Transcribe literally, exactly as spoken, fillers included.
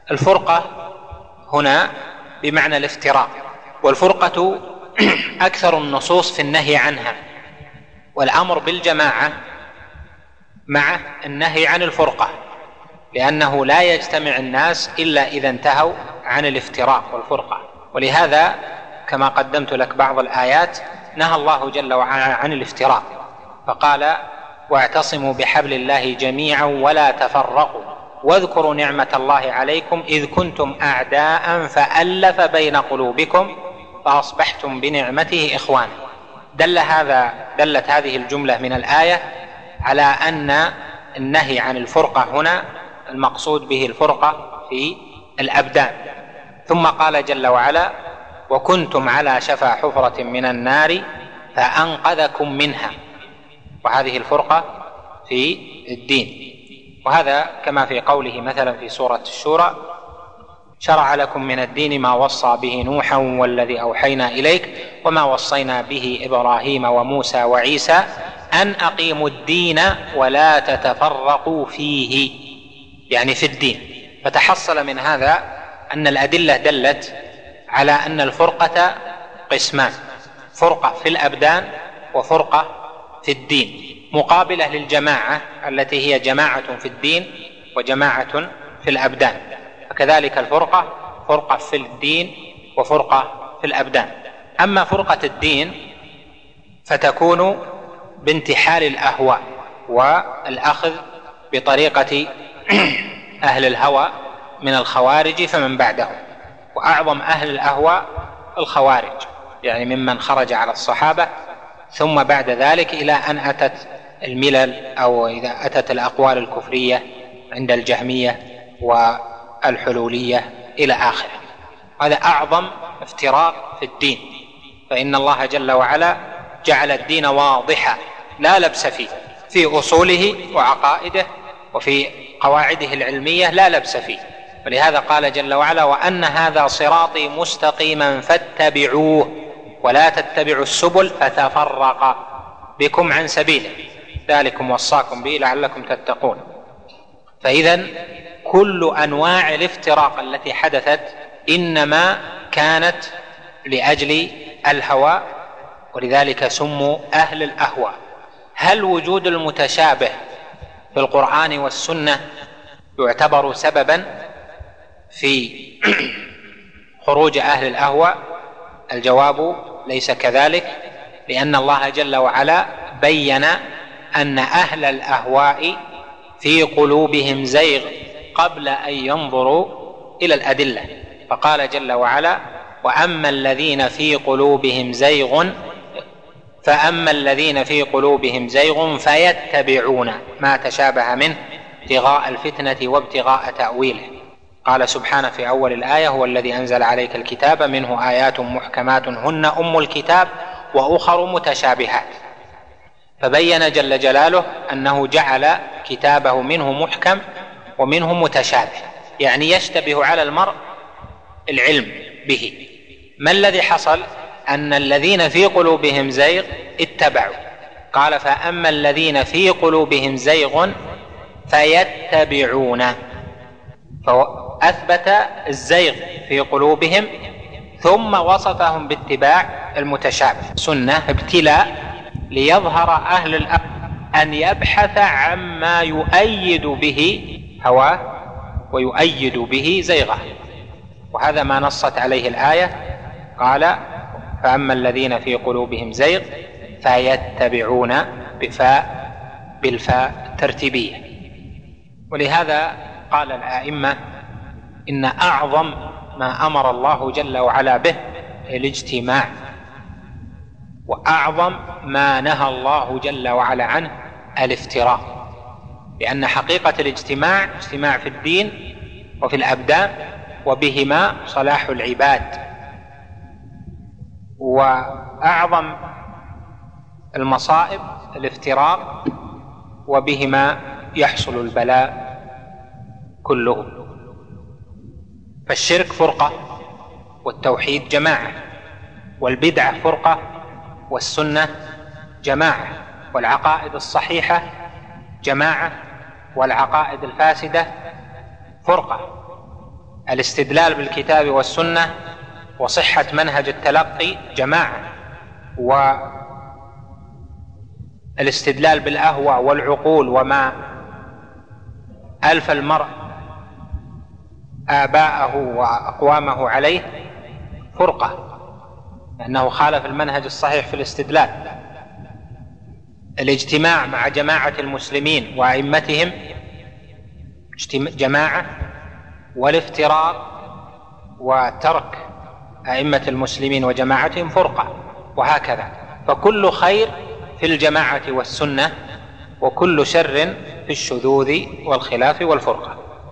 الفرقة هنا بمعنى الافتراق، والفرقة أكثر النصوص في النهي عنها، والأمر بالجماعة مع النهي عن الفرقة، لأنه لا يجتمع الناس إلا إذا انتهوا عن الافتراق والفرقة. ولهذا كما قدمت لك بعض الآيات نهى الله جل وعلا عن الافتراق، فقال: واعتصموا بحبل الله جميعا ولا تفرقوا واذكروا نعمة الله عليكم إذ كنتم أعداء فألف بين قلوبكم فأصبحتم بنعمته إخوانا. دل هذا دلت هذه الجملة من الآية على أن النهي عن الفرقة هنا المقصود به الفرقة في الأبدان. ثم قال جل وعلا: وكنتم على شفا حفرة من النار فأنقذكم منها. وهذه الفرقة في الدين، وهذا كما في قوله مثلا في سورة الشورى: شرع لكم من الدين ما وصى به نوحا والذي أوحينا إليك وما وصينا به إبراهيم وموسى وعيسى أن أقيموا الدين ولا تتفرقوا فيه، يعني في الدين. فتحصل من هذا أن الأدلة دلت على أن الفرقة قسمان: فرقة في الأبدان وفرقة في الدين، مقابلة للجماعة التي هي جماعة في الدين وجماعة في الأبدان. فكذلك الفرقة فرقة في الدين وفرقة في الأبدان. أما فرقة الدين فتكون بانتحال الأهواء والأخذ بطريقة أهل الهوى من الخوارج فمن بعدهم، وأعظم أهل الأهواء الخوارج، يعني ممن خرج على الصحابة ثم بعد ذلك إلى أن أتت الملل أو إذا أتت الأقوال الكفرية عند الجهمية والحلولية إلى آخره. هذا أعظم افتراق في الدين، فإن الله جل وعلا جعل الدين واضحا لا لبس فيه، في أصوله وعقائده وفي قواعده العلمية لا لبس فيه. ولهذا قال جل وعلا: وأن هذا صراطي مستقيما فاتبعوه ولا تتبعوا السبل فتفرق بكم عن سبيله ذلكم وصاكم به لعلكم تتقون. فإذن كل أنواع الافتراق التي حدثت إنما كانت لأجل الهوى، ولذلك سموا أهل الأهواء. هل وجود المتشابه في القرآن والسنة يعتبر سببا في خروج أهل الأهواء؟ الجواب ليس كذلك، لأن الله جل وعلا بين أن أهل الأهواء في قلوبهم زيغ قبل أن ينظروا إلى الأدلة، فقال جل وعلا: وأما الذين في قلوبهم زيغ فأما الذين في قلوبهم زيغ فيتبعون ما تشابه منه ابتغاء الفتنة وابتغاء تأويله. قال سبحانه في أول الآية: هو الذي أنزل عليك الكتاب منه آيات محكمات هن أم الكتاب وأخر متشابهات. فبين جل جلاله أنه جعل كتابه منه محكم ومنه متشابه، يعني يشتبه على المرء العلم به. ما الذي حصل؟ أن الذين في قلوبهم زيغ اتبعوا. قال: فأما الذين في قلوبهم زيغ فيتبعون، فأثبت الزيغ في قلوبهم ثم وصفهم باتباع المتشابه. سنة ابتلاء ليظهر أهل الأمر أن يبحث عما يؤيد به هواه ويؤيد به زيغه، وهذا ما نصت عليه الآية. قال: فأما الذين في قلوبهم زيغ فيتبعون بفاء بالفاء ترتيبية. ولهذا قال الآئمة: إن أعظم ما أمر الله جل وعلا به الاجتماع، وأعظم ما نهى الله جل وعلا عنه الافتراق، لأن حقيقة الاجتماع اجتماع في الدين وفي الأبدان، وبهما صلاح العباد. وأعظم المصائب الافتراق، وبهما يحصل البلاء كله. فالشرك فرقة، والتوحيد جماعة، والبدعة فرقة، والسنة جماعة، والعقائد الصحيحة جماعة، والعقائد الفاسدة فرقة. الاستدلال بالكتاب والسنة وصحة منهج التلقي جماعة، والاستدلال بالأهوى والعقول وما ألف المرء آباءه وأقوامه عليه فرقة، لأنه خالف المنهج الصحيح في الاستدلال. الاجتماع مع جماعة المسلمين وأئمتهم جماعة، والافتراق وترك أئمة المسلمين وجماعتهم فرقة، وهكذا. فكل خير في الجماعة والسنة، وكل شر في الشذوذ والخلاف والفرقة.